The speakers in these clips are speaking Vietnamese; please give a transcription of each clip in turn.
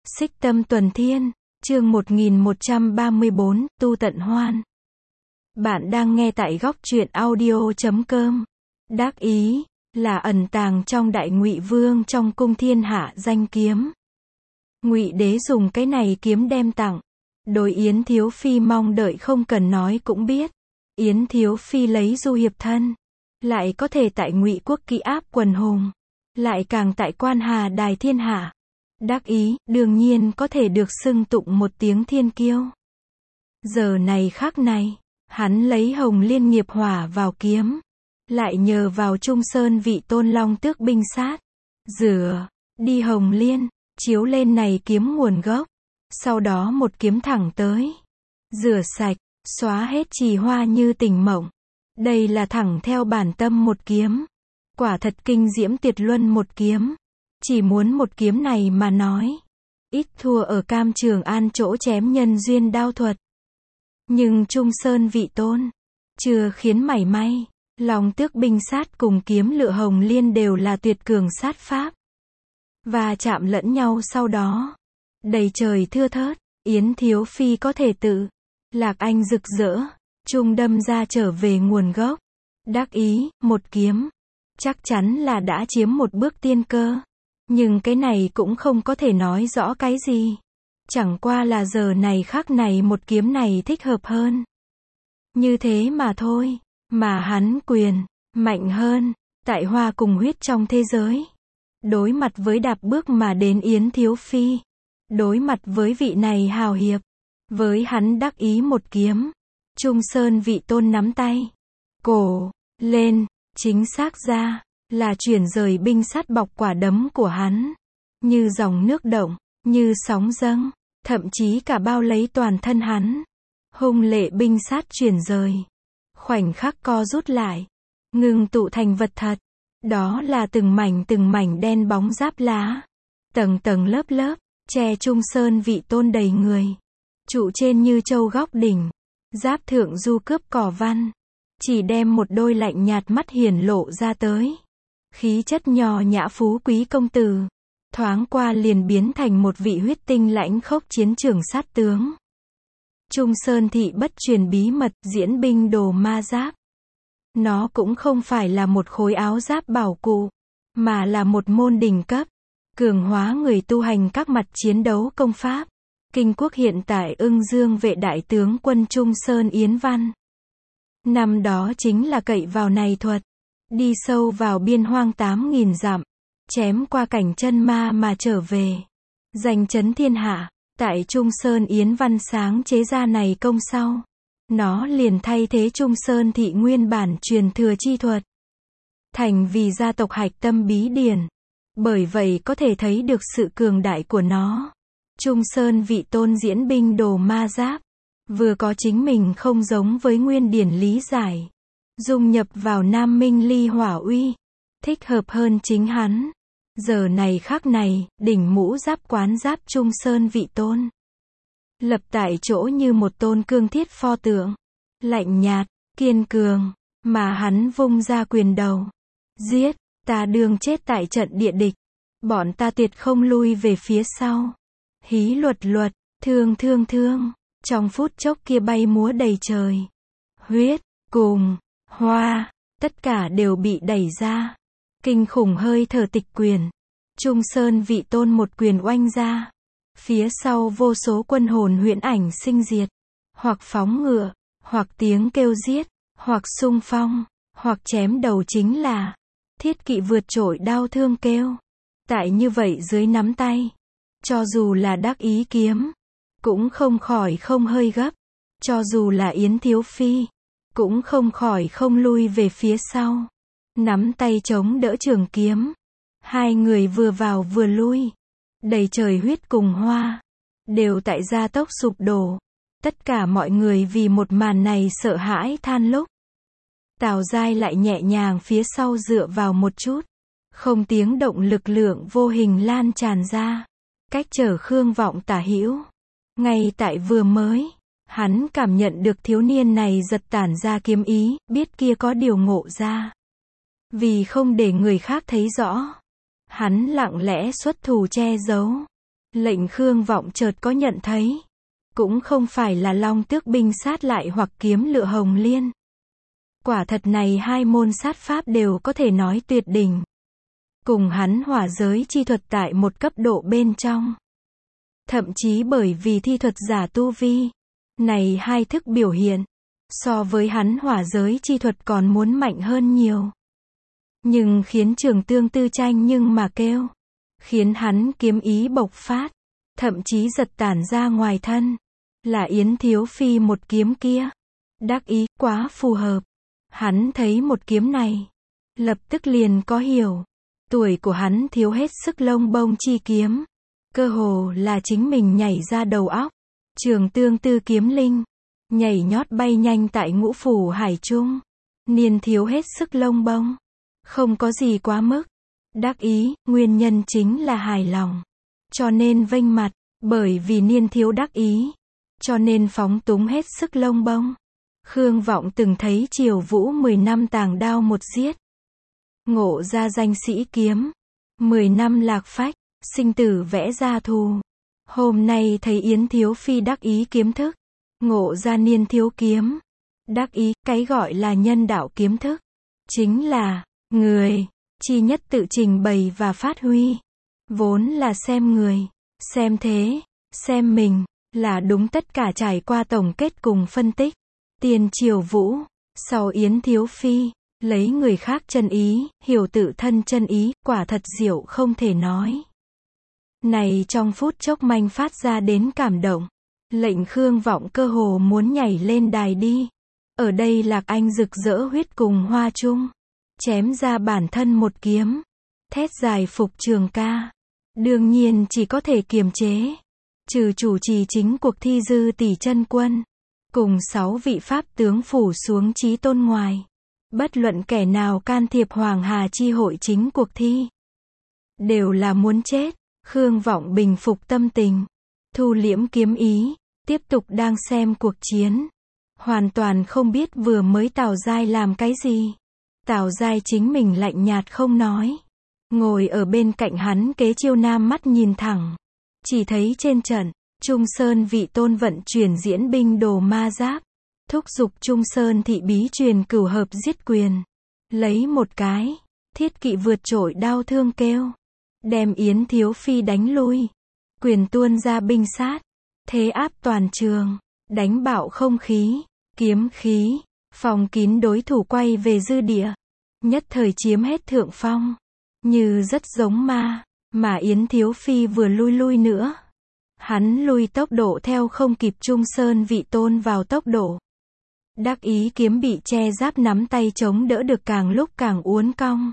Xích Tâm Tuần Thiên, chương 1134, Tu Tận Hoan. Bạn đang nghe tại góc truyện audio.com. Đắc ý, là ẩn tàng trong Đại Ngụy Vương trong cung thiên hạ danh kiếm. Ngụy đế dùng cái này kiếm đem tặng. Đối Yến Thiếu Phi mong đợi không cần nói cũng biết. Yến Thiếu Phi lấy du hiệp thân. Lại có thể tại Ngụy quốc kỵ áp quần hùng. Lại càng tại quan hà đài thiên hạ. Đắc ý, đương nhiên có thể được xưng tụng một tiếng thiên kiêu. Giờ này khắc này, hắn lấy Hồng Liên nghiệp hỏa vào kiếm. Lại nhờ vào Trung Sơn vị tôn long tước binh sát. Rửa, đi Hồng Liên, chiếu lên này kiếm nguồn gốc. Sau đó một kiếm thẳng tới. Rửa sạch, xóa hết trì hoa như tình mộng. Đây là thẳng theo bản tâm một kiếm. Quả thật kinh diễm tuyệt luân một kiếm. Chỉ muốn một kiếm này mà nói. Ít thua ở Cam Trường An chỗ chém nhân duyên đao thuật. Nhưng Trung Sơn vị tôn. Chưa khiến mảy may. Long tước binh sát cùng kiếm lựa Hồng Liên đều là tuyệt cường sát pháp. Và chạm lẫn nhau sau đó. Đầy trời thưa thớt. Yến Thiếu Phi có thể tự. Lạc Anh rực rỡ. Trung đâm ra trở về nguồn gốc. Đắc ý, một kiếm. Chắc chắn là đã chiếm một bước tiên cơ. Nhưng cái này cũng không có thể nói rõ cái gì. Chẳng qua là giờ này khắc này một kiếm này thích hợp hơn. Như thế mà thôi. Mà hắn quyền, mạnh hơn, tại hoa cùng huyết trong thế giới. Đối mặt với đạp bước mà đến Yến Thiếu Phi. Đối mặt với vị này hào hiệp. Với hắn đắc ý một kiếm. Trung Sơn vị tôn nắm tay. Cổ, lên, chính xác ra. Là chuyển rời binh sát bọc quả đấm của hắn. Như dòng nước động, như sóng dâng, thậm chí cả bao lấy toàn thân hắn. Hung lệ binh sát chuyển rời. Khoảnh khắc co rút lại. Ngừng tụ thành vật thật. Đó là từng mảnh đen bóng giáp lá. Tầng tầng lớp lớp, che Trung Sơn vị tôn đầy người. Trụ trên như châu góc đỉnh. Giáp thượng du cướp cỏ văn. Chỉ đem một đôi lạnh nhạt mắt hiển lộ ra tới. Khí chất nho nhã phú quý công tử. Thoáng qua liền biến thành một vị huyết tinh lãnh khốc chiến trường sát tướng. Trung Sơn thị bất truyền bí mật diễn binh đồ ma giáp. Nó cũng không phải là một khối áo giáp bảo cụ. Mà là một môn đỉnh cấp. Cường hóa người tu hành các mặt chiến đấu công pháp. Kinh quốc hiện tại Ưng Dương vệ đại tướng quân Trung Sơn Yến Văn. Năm đó chính là cậy vào này thuật. Đi sâu vào biên hoang 8.000 dặm. Chém qua cảnh chân ma mà trở về. Giành chấn thiên hạ. Tại Trung Sơn Yến Văn sáng chế ra này công sau. Nó liền thay thế Trung Sơn thị nguyên bản truyền thừa chi thuật. Thành vì gia tộc hạch tâm bí điển. Bởi vậy có thể thấy được sự cường đại của nó. Trung Sơn vị tôn diễn binh đồ ma giáp. Vừa có chính mình không giống với nguyên điển lý giải. Dung nhập vào Nam Minh ly hỏa uy. Thích hợp hơn chính hắn. Giờ này khắc này, đỉnh mũ giáp quán giáp Trung Sơn vị tôn. Lập tại chỗ như một tôn cương thiết pho tượng. Lạnh nhạt, kiên cường. Mà hắn vung ra quyền đầu. Giết, ta đương chết tại trận địa địch. Bọn ta tuyệt không lui về phía sau. Hí luật, thương. Trong phút chốc kia bay múa đầy trời. Huyết, cùng, hoa, tất cả đều bị đẩy ra. Kinh khủng hơi thở tịch quyền. Trung Sơn vị tôn một quyền oanh ra. Phía sau vô số quân hồn huyễn ảnh sinh diệt. Hoặc phóng ngựa, hoặc tiếng kêu giết, hoặc xung phong, hoặc chém đầu chính là. Thiết kỵ vượt trội đao thương kêu. Tại như vậy dưới nắm tay. Cho dù là đắc ý kiếm. Cũng không khỏi không hơi gấp. Cho dù là Yến Thiếu Phi. Cũng không khỏi không lui về phía sau. Nắm tay chống đỡ trường kiếm. Hai người vừa vào vừa lui. Đầy trời huyết cùng hoa. Đều tại gia tốc sụp đổ. Tất cả mọi người vì một màn này sợ hãi than lúc. Tào Giai lại nhẹ nhàng phía sau dựa vào một chút. Không tiếng động lực lượng vô hình lan tràn ra. Cách trở Khương Vọng tả hữu. Ngay tại vừa mới. Hắn cảm nhận được thiếu niên này giật tản ra kiếm ý. Biết kia có điều ngộ ra. Vì không để người khác thấy rõ. Hắn lặng lẽ xuất thủ che giấu. Lệnh Khương Vọng chợt có nhận thấy. Cũng không phải là Long Tước binh sát lại hoặc kiếm lựa hồng liên. Quả thật này hai môn sát pháp đều có thể nói tuyệt đỉnh. Cùng hắn hỏa giới chi thuật tại một cấp độ bên trong. Thậm chí bởi vì thi thuật giả tu vi. Này hai thức biểu hiện. So với hắn hỏa giới chi thuật còn muốn mạnh hơn nhiều. Nhưng khiến Trường Tương Tư tranh nhưng mà kêu. Khiến hắn kiếm ý bộc phát. Thậm chí giật tản ra ngoài thân. Là Yến Thiếu Phi một kiếm kia. Đắc ý quá phù hợp. Hắn thấy một kiếm này. Lập tức liền có hiểu. Tuổi của hắn thiếu hết sức lông bông chi kiếm. Cơ hồ là chính mình nhảy ra đầu óc. Trường Tương Tư kiếm linh. Nhảy nhót bay nhanh tại ngũ phủ hải trung. Niên thiếu hết sức lông bông. Không có gì quá mức. Đắc ý, nguyên nhân chính là hài lòng. Cho nên vênh mặt, bởi vì niên thiếu đắc ý. Cho nên phóng túng hết sức lông bông. Khương Vọng từng thấy Triều Vũ 10 năm tàng đao một giết. Ngộ ra danh sĩ kiếm. 10 năm lạc phách, sinh tử vẽ ra thù. Hôm nay thấy Yến Thiếu Phi đắc ý kiếm thức. Ngộ ra niên thiếu kiếm. Đắc ý, cái gọi là nhân đạo kiếm thức. Chính là, người, chi nhất tự trình bày và phát huy. Vốn là xem người, xem thế, xem mình, là đúng tất cả trải qua tổng kết cùng phân tích. Tiền Triều Vũ, sau Yến Thiếu Phi, lấy người khác chân ý, hiểu tự thân chân ý, quả thật diệu không thể nói. Này trong phút chốc manh phát ra đến cảm động. Lệnh Khương Vọng cơ hồ muốn nhảy lên đài đi. Ở đây Lạc Anh rực rỡ huyết cùng hoa chung. Chém ra bản thân một kiếm. Thét dài phục Trường ca. Đương nhiên chỉ có thể kiềm chế. Trừ chủ trì chính cuộc thi Dư Tỷ Chân Quân. Cùng 6 vị pháp tướng phủ xuống chí tôn ngoài. Bất luận kẻ nào can thiệp Hoàng Hà chi hội chính cuộc thi. Đều là muốn chết. Khương Vọng bình phục tâm tình. Thu liễm kiếm ý. Tiếp tục đang xem cuộc chiến. Hoàn toàn không biết vừa mới Tào Giai làm cái gì. Tào Giai chính mình lạnh nhạt không nói. Ngồi ở bên cạnh hắn kế chiêu nam mắt nhìn thẳng. Chỉ thấy trên trận, Trung Sơn Vị Tôn vận chuyển diễn binh đồ ma giáp. Thúc giục Trung Sơn thị bí truyền cửu hợp giết quyền. Lấy một cái, thiết kỵ vượt trội đao thương kêu. Đem Yến Thiếu Phi đánh lui. Quyền tuôn ra binh sát. Thế áp toàn trường. Đánh bạo không khí. Kiếm khí. Phòng kín đối thủ quay về dư địa. Nhất thời chiếm hết thượng phong. Như rất giống ma. Mà Yến Thiếu Phi vừa lui nữa. Hắn lui tốc độ theo không kịp Trung Sơn Vị Tôn vào tốc độ. Đắc ý kiếm bị che giáp nắm tay chống đỡ được càng lúc càng uốn cong.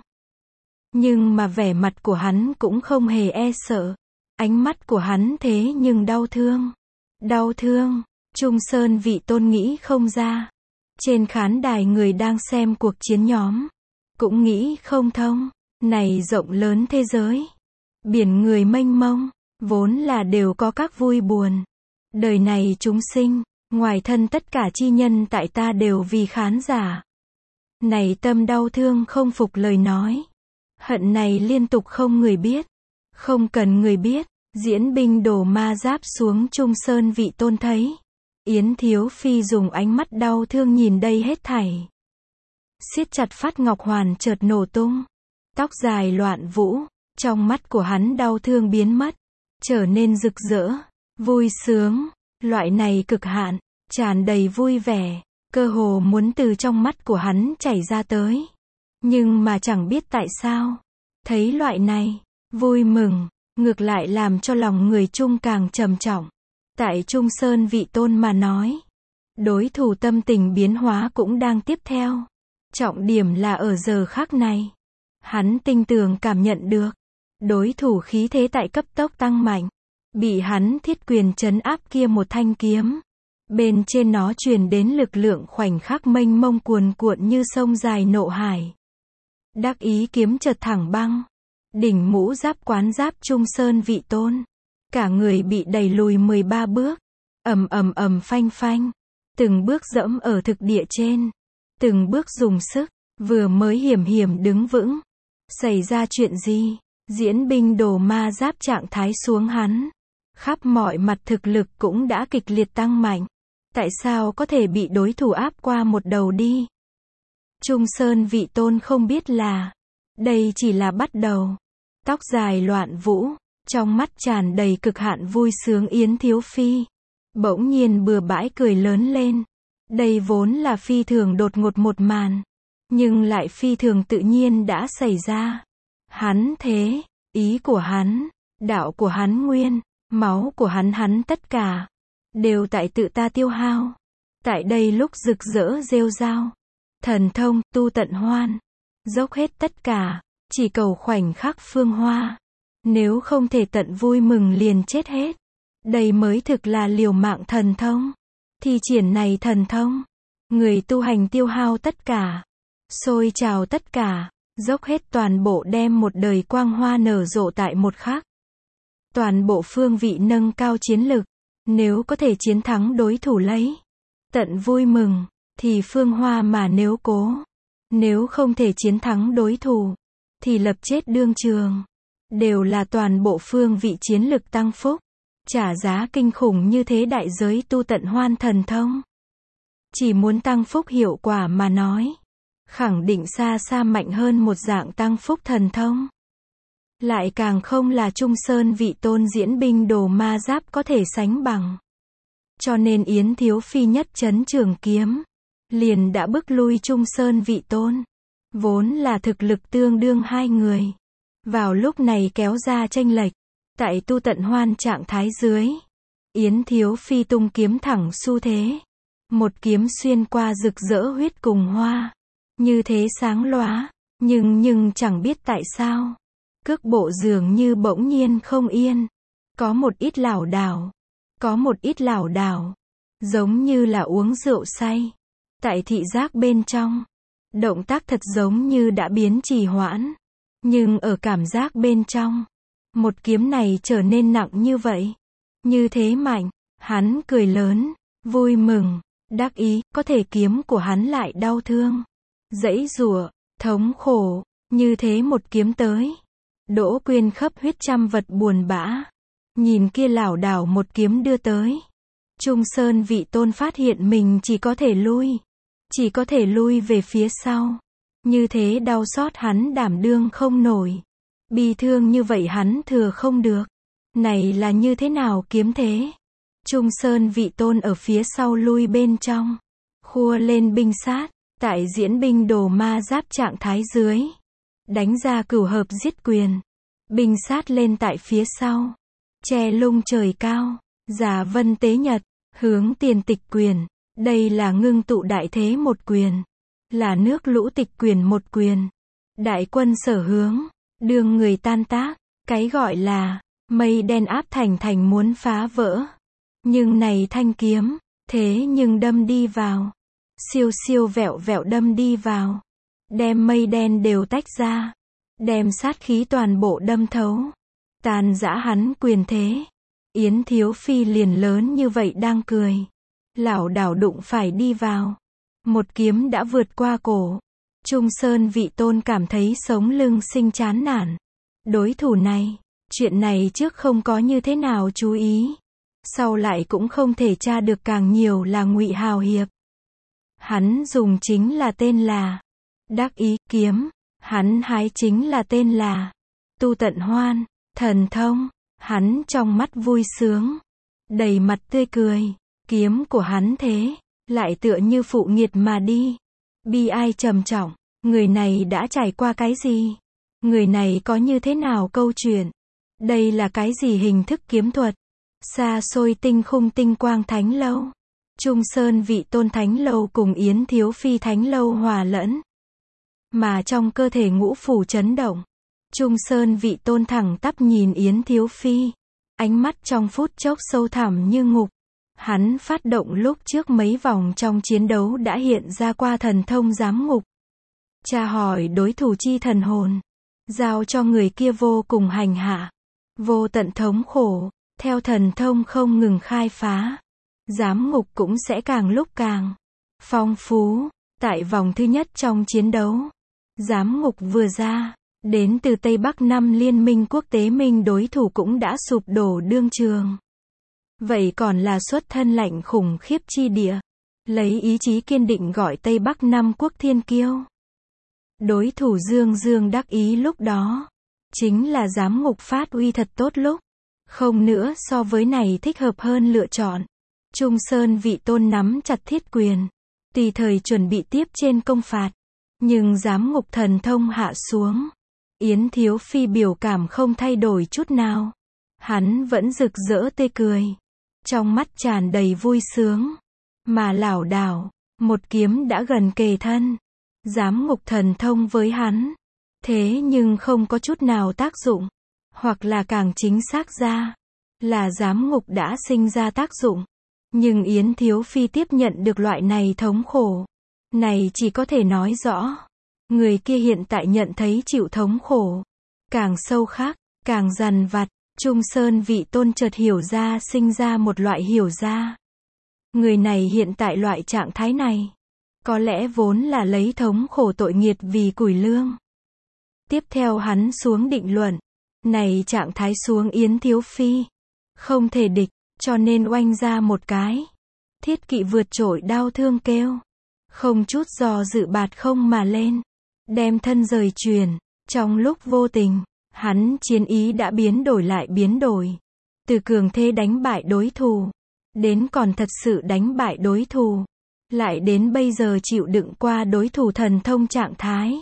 Nhưng mà vẻ mặt của hắn cũng không hề e sợ. Ánh mắt của hắn thế nhưng đau thương. Đau thương. Trung Sơn Vị Tôn nghĩ không ra. Trên khán đài người đang xem cuộc chiến nhóm. Cũng nghĩ không thông. Này rộng lớn thế giới. Biển người mênh mông. Vốn là đều có các vui buồn. Đời này chúng sinh. Ngoài thân tất cả chi nhân tại ta đều vì khán giả. Này tâm đau thương không phục lời nói. Hận này liên tục không người biết. Không cần người biết. Diễn binh đổ ma giáp xuống Trung Sơn Vị Tôn thấy. Yến Thiếu Phi dùng ánh mắt đau thương nhìn đây hết thảy. Siết chặt phát ngọc hoàn chợt nổ tung. Tóc dài loạn vũ. Trong mắt của hắn đau thương biến mất. Trở nên rực rỡ. Vui sướng. Loại này cực hạn. Tràn đầy vui vẻ. Cơ hồ muốn từ trong mắt của hắn chảy ra tới. Nhưng mà chẳng biết tại sao. Thấy loại này. Vui mừng. Ngược lại làm cho lòng người Trung càng trầm trọng. Tại Trung Sơn Vị Tôn mà nói. Đối thủ tâm tình biến hóa cũng đang tiếp theo. Trọng điểm là ở giờ khắc này. Hắn tinh tường cảm nhận được. Đối thủ khí thế tại cấp tốc tăng mạnh. Bị hắn thiết quyền trấn áp kia một thanh kiếm. Bên trên nó truyền đến lực lượng khoảnh khắc mênh mông cuồn cuộn như sông dài nộ hải. Đắc ý kiếm chợt thẳng băng. Đỉnh mũ giáp quán giáp Trung Sơn Vị Tôn. Cả người bị đẩy lùi 13 bước. Ầm ầm ầm phanh phanh. Từng bước dẫm ở thực địa trên. Từng bước dùng sức. Vừa mới hiểm đứng vững. Xảy ra chuyện gì? Diễn binh đồ ma giáp trạng thái xuống hắn. khắp mọi mặt thực lực cũng đã kịch liệt tăng mạnh. Tại sao có thể bị đối thủ áp qua một đầu đi? Trung Sơn Vị Tôn không biết là, đây chỉ là bắt đầu. Tóc dài loạn vũ, trong mắt tràn đầy cực hạn vui sướng Yến Thiếu Phi. Bỗng nhiên bừa bãi cười lớn lên. Đây vốn là phi thường đột ngột một màn, nhưng lại phi thường tự nhiên đã xảy ra. Hắn thế, ý của hắn, đạo của hắn nguyên, máu của hắn tất cả, đều tại tự ta tiêu hao. Tại đây lúc rực rỡ rêu rao, thần thông, tu tận hoan, dốc hết tất cả, chỉ cầu khoảnh khắc phương hoa. Nếu không thể tận vui mừng liền chết hết. Đây mới thực là liều mạng thần thông. Thi triển này thần thông, người tu hành tiêu hao tất cả, sôi trào tất cả, dốc hết toàn bộ đem một đời quang hoa nở rộ tại một khắc. Toàn bộ phương vị nâng cao chiến lực, nếu có thể chiến thắng đối thủ lấy tận vui mừng, thì phương hoa mà nếu không thể chiến thắng đối thủ, thì lập chết đương trường. Đều là toàn bộ phương vị chiến lực tăng phúc. Trả giá kinh khủng như thế đại giới tu tận hoan thần thông. Chỉ muốn tăng phúc hiệu quả mà nói, khẳng định xa xa mạnh hơn một dạng tăng phúc thần thông. Lại càng không là Trung Sơn Vị Tôn diễn binh đồ ma giáp có thể sánh bằng. Cho nên Yến Thiếu Phi nhất chấn trường kiếm, liền đã bức lui Trung Sơn Vị Tôn. Vốn là thực lực tương đương hai người. Vào lúc này kéo ra chênh lệch. Tại tu tận hoan trạng thái dưới, Yến Thiếu Phi tung kiếm thẳng xu thế. Một kiếm xuyên qua rực rỡ huyết cùng hoa. Như thế sáng lóa, nhưng chẳng biết tại sao. Cước bộ dường như bỗng nhiên không yên. Có một ít lảo đảo. Giống như là uống rượu say. Tại thị giác bên trong, động tác thật giống như đã biến trì hoãn. Nhưng ở cảm giác bên trong, một kiếm này trở nên nặng như vậy. Như thế mạnh, hắn cười lớn, vui mừng, đắc ý, có thể kiếm của hắn lại đau thương. Giãy giụa, thống khổ, như thế một kiếm tới. Đỗ Quyên khắp huyết trăm vật buồn bã. Nhìn kia lảo đảo một kiếm đưa tới. Trung Sơn Vị Tôn phát hiện mình chỉ có thể lui về phía sau. Như thế đau xót hắn đảm đương không nổi. Bi thương như vậy hắn thừa không được. Này là như thế nào kiếm thế? Trung Sơn Vị Tôn ở phía sau lui bên trong. Khua lên binh sát. Tại diễn binh đồ ma giáp trạng thái dưới. Đánh ra cửu hợp giết quyền. Binh sát lên tại phía sau. Che lung trời cao. Giả vân tế nhật. Hướng tiền tịch quyền. Đây là ngưng tụ đại thế một quyền. Là nước lũ tịch quyền một quyền. Đại quân sở hướng. Đường người tan tác. Cái gọi là mây đen áp thành muốn phá vỡ. Nhưng này thanh kiếm, thế nhưng đâm đi vào. Siêu vẹo đâm đi vào. Đem mây đen đều tách ra. Đem sát khí toàn bộ đâm thấu. Tàn giã hắn quyền thế. Yến Thiếu Phi liền lớn như vậy đang cười. Lảo đảo đụng phải đi vào. Một kiếm đã vượt qua cổ. Trung Sơn Vị Tôn cảm thấy sống lưng sinh chán nản. Đối thủ này, chuyện này trước không có như thế nào chú ý. Sau lại cũng không thể tra được càng nhiều là Ngụy Hào Hiệp. Hắn dùng chính là tên là Đắc Ý kiếm. Hắn hái chính là tên là Tu Tận Hoan, thần thông. Hắn trong mắt vui sướng. Đầy mặt tươi cười. Kiếm của hắn thế. Lại tựa như phụ nghiệt mà đi. Bi ai trầm trọng. Người này đã trải qua cái gì? Người này có như thế nào câu chuyện? Đây là cái gì hình thức kiếm thuật? Xa xôi tinh khung tinh quang thánh lâu. Trung Sơn Vị Tôn thánh lâu cùng Yến Thiếu Phi thánh lâu hòa lẫn. Mà trong cơ thể ngũ phủ chấn động. Trung Sơn Vị Tôn thẳng tắp nhìn Yến Thiếu Phi. Ánh mắt trong phút chốc sâu thẳm như ngục. Hắn phát động lúc trước mấy vòng trong chiến đấu đã hiện ra qua thần thông giám ngục. Tra hỏi đối thủ chi thần hồn. Giao cho người kia vô cùng hành hạ. Vô tận thống khổ. Theo thần thông không ngừng khai phá. Giám ngục cũng sẽ càng lúc càng phong phú. Tại vòng thứ nhất trong chiến đấu. Giám ngục vừa ra. Đến từ Tây Bắc 5 liên minh quốc tế minh đối thủ cũng đã sụp đổ đương trường. Vậy còn là xuất thân lạnh khủng khiếp chi địa. Lấy ý chí kiên định gọi Tây Bắc năm quốc thiên kiêu. Đối thủ Dương Dương đắc ý lúc đó. Chính là giám ngục phát uy thật tốt lúc. Không nữa so với này thích hợp hơn lựa chọn. Trung Sơn Vị Tôn nắm chặt thiết quyền. Tùy thời chuẩn bị tiếp trên công phạt. Nhưng giám ngục thần thông hạ xuống. Yến Thiếu Phi biểu cảm không thay đổi chút nào. Hắn vẫn rực rỡ tươi cười. Trong mắt tràn đầy vui sướng. Mà lảo đảo, một kiếm đã gần kề thân. Giám ngục thần thông với hắn. Thế nhưng không có chút nào tác dụng. Hoặc là càng chính xác ra. Là giám ngục đã sinh ra tác dụng. Nhưng Yến Thiếu Phi tiếp nhận được loại này thống khổ. Này chỉ có thể nói rõ. Người kia hiện tại nhận thấy chịu thống khổ. Càng sâu khác, càng dằn vặt. Trung Sơn Vị Tôn chợt hiểu ra sinh ra một loại hiểu ra. Người này hiện tại loại trạng thái này. Có lẽ vốn là lấy thống khổ tội nghiệt vì củi lương. Tiếp theo hắn xuống định luận. Này trạng thái xuống Yến Thiếu Phi. Không thể địch, cho nên oanh ra một cái. Thiết kỵ vượt trội đau thương kêu. Không chút do dự bạt không mà lên. Đem thân rời truyền. Trong lúc vô tình, hắn chiến ý đã biến đổi lại biến đổi. Từ cường thế đánh bại đối thủ. Đến còn thật sự đánh bại đối thủ. Lại đến bây giờ chịu đựng qua đối thủ thần thông trạng thái.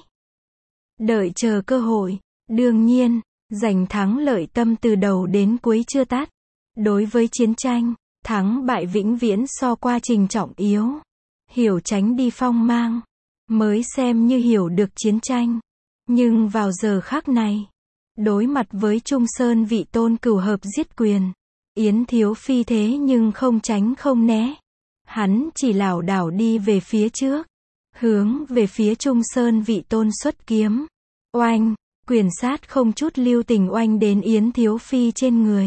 Đợi chờ cơ hội. Đương nhiên, giành thắng lợi tâm từ đầu đến cuối chưa tắt. Đối với chiến tranh, thắng bại vĩnh viễn so qua trình trọng yếu. Hiểu tránh đi phong mang. Mới xem như hiểu được chiến tranh. Nhưng vào giờ khắc này, đối mặt với Trung Sơn Vị Tôn cửu hợp giết quyền. Yến Thiếu Phi thế nhưng không tránh không né. Hắn chỉ lảo đảo đi về phía trước. Hướng về phía Trung Sơn Vị Tôn xuất kiếm. Oanh, quyền sát không chút lưu tình oanh đến Yến Thiếu Phi trên người.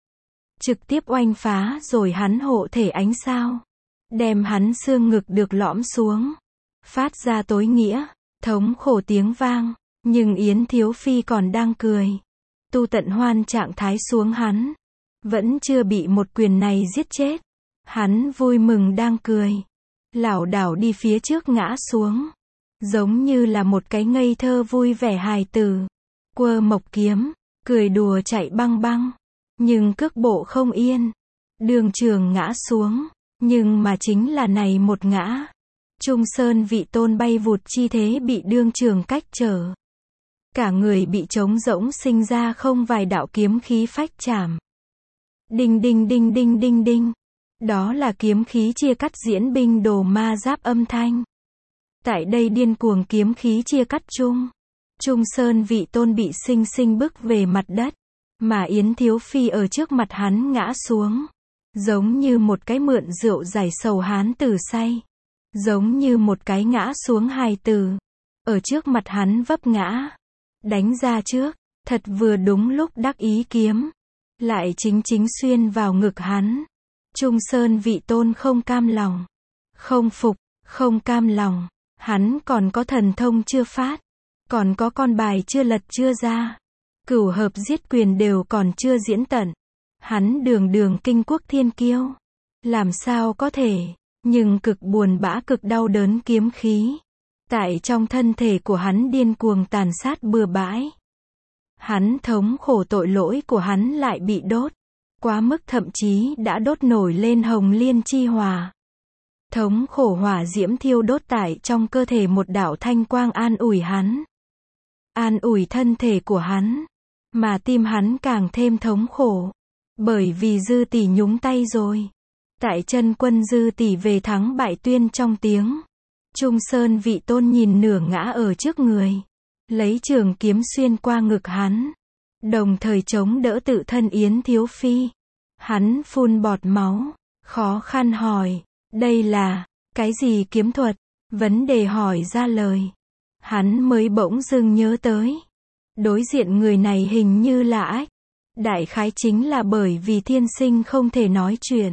Trực tiếp oanh phá rồi hắn hộ thể ánh sao. Đem hắn xương ngực được lõm xuống. Phát ra tối nghĩa, thống khổ tiếng vang. Nhưng Yến Thiếu Phi còn đang cười. Tu tận hoan trạng thái xuống hắn. Vẫn chưa bị một quyền này giết chết. Hắn vui mừng đang cười. Lảo đảo đi phía trước ngã xuống. Giống như là một cái ngây thơ vui vẻ hài tử. Quơ mộc kiếm, cười đùa chạy băng băng. Nhưng cước bộ không yên. Đường trường ngã xuống. Nhưng mà chính là này một ngã. Trung Sơn Vị Tôn bay vụt chi thế bị đương trường cách trở. Cả người bị trống rỗng sinh ra không vài đạo kiếm khí phách chạm. Đinh đinh đinh đinh đinh đinh. Đó là kiếm khí chia cắt diễn binh đồ ma giáp âm thanh. Tại đây điên cuồng kiếm khí chia cắt chung. Trung Sơn Vị Tôn bị sinh sinh bức về mặt đất. Mà Yến Thiếu Phi ở trước mặt hắn ngã xuống. Giống như một cái mượn rượu giải sầu hán tử say. Giống như một cái ngã xuống hài tử. Ở trước mặt hắn vấp ngã. Đánh ra trước. Thật vừa đúng lúc đắc ý kiếm. Lại chính chính xuyên vào ngực hắn. Trung Sơn Vị Tôn không cam lòng. Không phục, không cam lòng. Hắn còn có thần thông chưa phát. Còn có con bài chưa lật chưa ra. Cửu hợp giết quyền đều còn chưa diễn tận. Hắn đường đường kinh quốc thiên kiêu. Làm sao có thể. Nhưng cực buồn bã cực đau đớn kiếm khí. Tại trong thân thể của hắn điên cuồng tàn sát bừa bãi. Hắn thống khổ tội lỗi của hắn lại bị đốt. Quá mức thậm chí đã đốt nổi lên hồng liên chi hỏa. Thống khổ hỏa diễm thiêu đốt tại trong cơ thể một đạo thanh quang an ủi hắn. An ủi thân thể của hắn. Mà tim hắn càng thêm thống khổ. Bởi vì Dư Tỷ nhúng tay rồi. Tại chân quân Dư Tỷ về thắng bại tuyên trong tiếng. Trung Sơn Vị Tôn nhìn nửa ngã ở trước người. Lấy trường kiếm xuyên qua ngực hắn. Đồng thời chống đỡ tự thân Yến Thiếu Phi. Hắn phun bọt máu. Khó khăn hỏi. Đây là, cái gì kiếm thuật? Vấn đề hỏi ra lời. Hắn mới bỗng dưng nhớ tới. Đối diện người này hình như là ách. Đại khái chính là bởi vì thiên sinh không thể nói chuyện.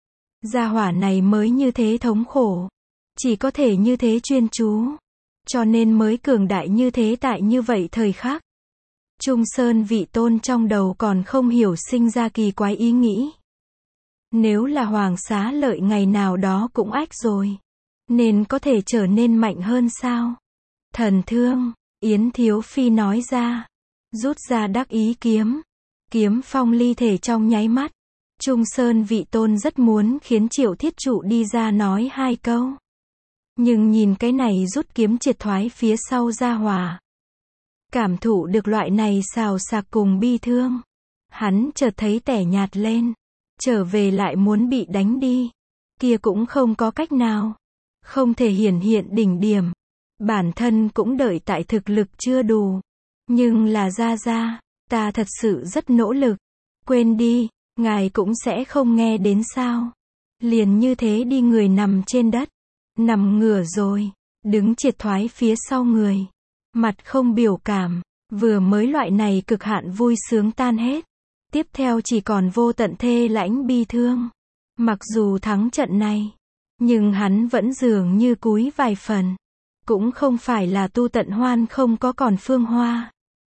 Gia hỏa này mới như thế thống khổ. Chỉ có thể như thế chuyên chú. Cho nên mới cường đại như thế tại như vậy thời khắc. Trung Sơn Vị Tôn trong đầu còn không hiểu sinh ra kỳ quái ý nghĩ. Nếu là Hoàng Xá Lợi ngày nào đó cũng ách rồi. Nên có thể trở nên mạnh hơn sao? Thần thương, Yến Thiếu Phi nói ra. Rút ra đắc ý kiếm. Kiếm phong ly thể trong nháy mắt. Trung Sơn Vị Tôn rất muốn khiến Triệu Thiết Trụ đi ra nói hai câu. Nhưng nhìn cái này rút kiếm triệt thoái phía sau ra hòa. Cảm thụ được loại này xào xạc cùng bi thương. Hắn chợt thấy tẻ nhạt lên. Trở về lại muốn bị đánh đi. Kia cũng không có cách nào. Không thể hiển hiện đỉnh điểm. Bản thân cũng đợi tại thực lực chưa đủ. Nhưng là ra, ta thật sự rất nỗ lực. Quên đi, ngài cũng sẽ không nghe đến sao. Liền như thế đi người nằm trên đất. Nằm ngửa rồi. Đứng triệt thoái phía sau người. Mặt không biểu cảm. Vừa mới loại này cực hạn vui sướng tan hết. Tiếp theo chỉ còn vô tận thê lãnh bi thương. Mặc dù thắng trận này. Nhưng hắn vẫn dường như cúi vài phần. Cũng không phải là Tu Tận Hoan không có còn phương hoa.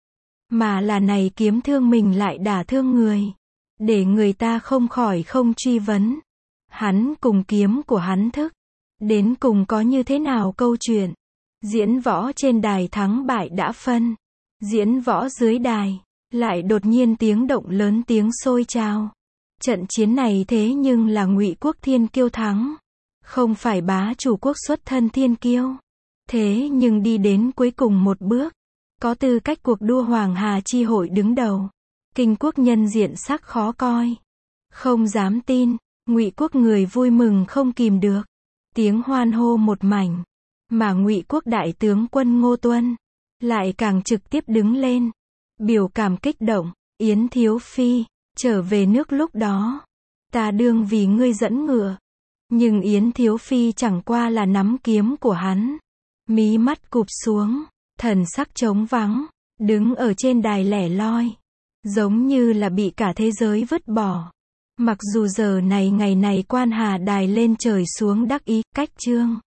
Mà là này kiếm thương mình lại đả thương người. Để người ta không khỏi không truy vấn. Hắn cùng kiếm của hắn thức. Đến cùng có như thế nào câu chuyện. Diễn võ trên đài thắng bại đã phân. Diễn võ dưới đài. Lại đột nhiên tiếng động lớn tiếng sôi trào. Trận chiến này thế nhưng là Ngụy Quốc Thiên Kiêu thắng. Không phải bá chủ quốc xuất thân Thiên Kiêu. Thế nhưng đi đến cuối cùng một bước. Có tư cách cuộc đua Hoàng Hà chi hội đứng đầu. Kinh quốc nhân diện sắc khó coi. Không dám tin. Ngụy Quốc người vui mừng không kìm được. Tiếng hoan hô một mảnh. Mà Ngụy Quốc đại tướng quân Ngô Tuân. Lại càng trực tiếp đứng lên. Biểu cảm kích động. Yến Thiếu Phi. Trở về nước lúc đó. Ta đương vì ngươi dẫn ngựa. Nhưng Yến Thiếu Phi chẳng qua là nắm kiếm của hắn. Mí mắt cụp xuống. Thần sắc trống vắng. Đứng ở trên đài lẻ loi. Giống như là bị cả thế giới vứt bỏ. Mặc dù giờ này ngày này quan hà đài lên trời xuống đắc ý, cách chương.